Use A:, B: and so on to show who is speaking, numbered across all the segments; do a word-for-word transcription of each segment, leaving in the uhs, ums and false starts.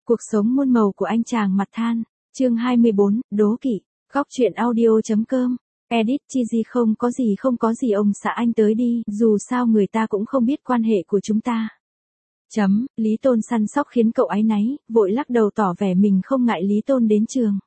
A: Cuộc sống muôn màu của anh chàng mặt than, chương hai mươi bốn, đố kỵ, góc truyện audio.com, edit chi gì không có gì không có gì ông xã anh tới đi, dù sao người ta cũng không biết quan hệ của chúng ta. Chấm, Lý Tôn săn sóc khiến cậu áy náy, vội lắc đầu tỏ vẻ mình không ngại Lý Tôn đến trường.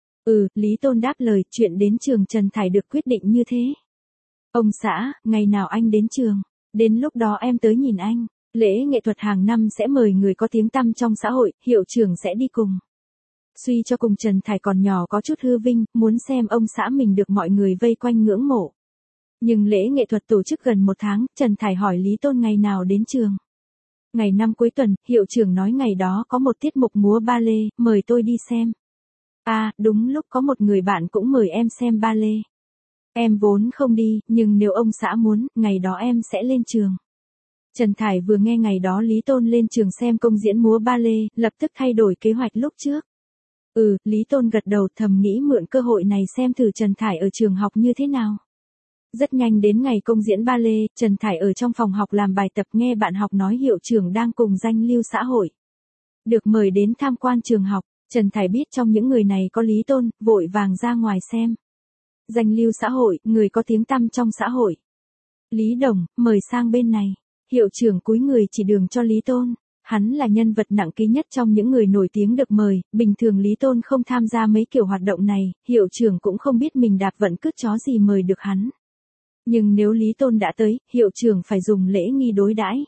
A: Ừ, Lý Tôn đáp lời, chuyện đến trường Trần Thải được quyết định như thế. Ông xã, ngày nào anh đến trường, đến lúc đó em tới nhìn anh. Lễ nghệ thuật hàng năm sẽ mời người có tiếng tăm trong xã hội, hiệu trưởng sẽ đi cùng. Suy cho cùng Trần Thải còn nhỏ có chút hư vinh, muốn xem ông xã mình được mọi người vây quanh ngưỡng mộ. Nhưng lễ nghệ thuật tổ chức gần một tháng, Trần Thải hỏi Lý Tôn ngày nào đến trường. Ngày năm cuối tuần, hiệu trưởng nói ngày đó có một tiết mục múa ba lê, mời tôi đi xem. À, đúng lúc có một người bạn cũng mời em xem ba lê. Em vốn không đi, nhưng nếu ông xã muốn, ngày đó em sẽ lên trường. Trần Thải vừa nghe ngày đó Lý Tôn lên trường xem công diễn múa ba lê, lập tức thay đổi kế hoạch lúc trước. Ừ, Lý Tôn gật đầu thầm nghĩ mượn cơ hội này xem thử Trần Thải ở trường học như thế nào. Rất nhanh đến ngày công diễn ba lê, Trần Thải ở trong phòng học làm bài tập nghe bạn học nói hiệu trưởng đang cùng danh lưu xã hội. Được mời đến tham quan trường học, Trần Thải biết trong những người này có Lý Tôn, vội vàng ra ngoài xem. Danh lưu xã hội, người có tiếng tăm trong xã hội. Lý Đồng, mời sang bên này. Hiệu trưởng cúi người chỉ đường cho Lý Tôn. Hắn là nhân vật nặng ký nhất trong những người nổi tiếng được mời, bình thường Lý Tôn không tham gia mấy kiểu hoạt động này, hiệu trưởng cũng không biết mình đạp vận cứt chó gì mời được hắn. Nhưng nếu Lý Tôn đã tới, hiệu trưởng phải dùng lễ nghi đối đãi.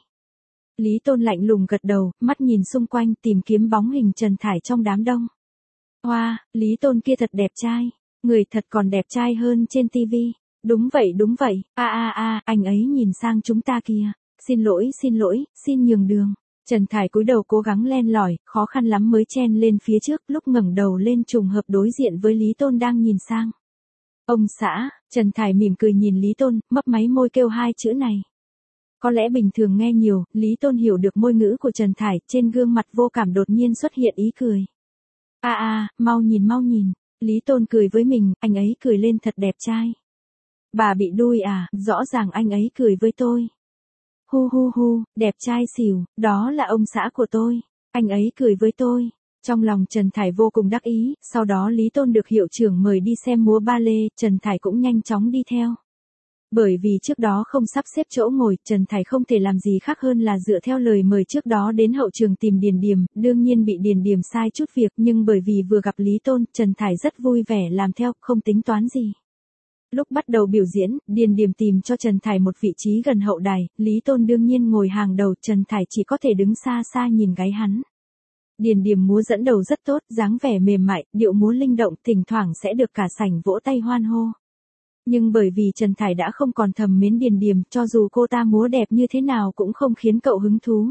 A: Lý Tôn lạnh lùng gật đầu, mắt nhìn xung quanh tìm kiếm bóng hình Trần Thải trong đám đông. Hoa, wow, Lý Tôn kia thật đẹp trai, người thật còn đẹp trai hơn trên tivi. Đúng vậy đúng vậy, a a a, anh ấy nhìn sang chúng ta kìa. Xin lỗi xin lỗi, xin nhường đường. Trần Thải cúi đầu cố gắng len lỏi, khó khăn lắm mới chen lên phía trước, lúc ngẩng đầu lên trùng hợp đối diện với Lý Tôn đang nhìn sang. Ông xã, Trần Thải mỉm cười nhìn Lý Tôn, mấp máy môi kêu hai chữ này. Có lẽ bình thường nghe nhiều, Lý Tôn hiểu được môi ngữ của Trần Thải, trên gương mặt vô cảm đột nhiên xuất hiện ý cười. A a, mau nhìn mau nhìn, Lý Tôn cười với mình, anh ấy cười lên thật đẹp trai. Bà bị đuôi à, rõ ràng anh ấy cười với tôi. Hu hu hu, đẹp trai xỉu, đó là ông xã của tôi, anh ấy cười với tôi. Trong lòng Trần Thải vô cùng đắc ý, sau đó Lý Tôn được hiệu trưởng mời đi xem múa ba lê, Trần Thải cũng nhanh chóng đi theo. Bởi vì trước đó không sắp xếp chỗ ngồi, Trần Thải không thể làm gì khác hơn là dựa theo lời mời trước đó đến hậu trường tìm Điền Điềm, đương nhiên bị Điền Điềm sai chút việc, nhưng bởi vì vừa gặp Lý Tôn, Trần Thải rất vui vẻ làm theo, không tính toán gì. Lúc bắt đầu biểu diễn, Điền Điềm tìm cho Trần Thải một vị trí gần hậu đài, Lý Tôn đương nhiên ngồi hàng đầu, Trần Thải chỉ có thể đứng xa xa nhìn gáy hắn. Điền Điềm múa dẫn đầu rất tốt, dáng vẻ mềm mại, điệu múa linh động, thỉnh thoảng sẽ được cả sảnh vỗ tay hoan hô. Nhưng bởi vì Trần Thải đã không còn thầm mến Điền Điềm, cho dù cô ta múa đẹp như thế nào cũng không khiến cậu hứng thú.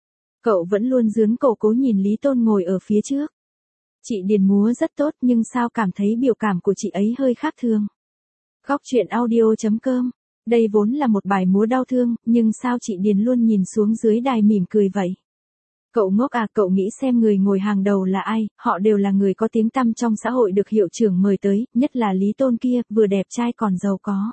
A: Cậu vẫn luôn dướn cổ cố nhìn Lý Tôn ngồi ở phía trước. Chị Điền múa rất tốt nhưng sao cảm thấy biểu cảm của chị ấy hơi khác thường. Góc truyện audio.com, đây vốn là một bài múa đau thương, nhưng sao chị Điền luôn nhìn xuống dưới đài mỉm cười vậy? Cậu ngốc à, cậu nghĩ xem người ngồi hàng đầu là ai, họ đều là người có tiếng tăm trong xã hội được hiệu trưởng mời tới, nhất là Lý Tôn kia, vừa đẹp trai còn giàu có.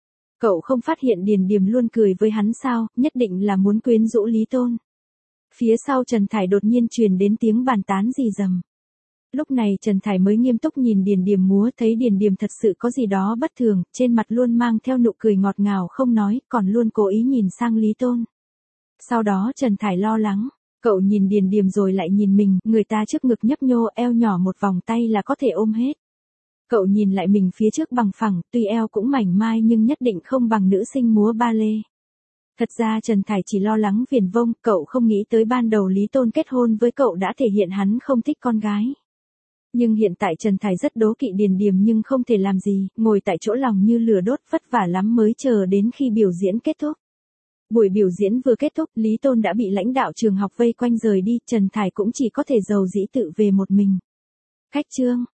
A: Cậu không phát hiện Điền Điềm luôn cười với hắn sao, nhất định là muốn quyến rũ Lý Tôn. Phía sau Trần Thải đột nhiên truyền đến tiếng bàn tán rì rầm. Lúc này Trần Thải mới nghiêm túc nhìn Điền Điềm múa, thấy Điền Điềm thật sự có gì đó bất thường, trên mặt luôn mang theo nụ cười ngọt ngào không nói, còn luôn cố ý nhìn sang Lý Tôn. Sau đó Trần Thải lo lắng, cậu nhìn Điền Điềm rồi lại nhìn mình, người ta trước ngực nhấp nhô, eo nhỏ một vòng tay là có thể ôm hết. Cậu nhìn lại mình phía trước bằng phẳng, tuy eo cũng mảnh mai nhưng nhất định không bằng nữ sinh múa ba lê. Thật ra Trần Thải chỉ lo lắng viển vông, cậu không nghĩ tới ban đầu Lý Tôn kết hôn với cậu đã thể hiện hắn không thích con gái. Nhưng hiện tại Trần Thải rất đố kỵ Điền Điềm nhưng không thể làm gì, ngồi tại chỗ lòng như lửa đốt, vất vả lắm mới chờ đến khi biểu diễn kết thúc. Buổi biểu diễn vừa kết thúc, Lý Tôn đã bị lãnh đạo trường học vây quanh rời đi, Trần Thải cũng chỉ có thể giàu dĩ tự về một mình. Khách trương,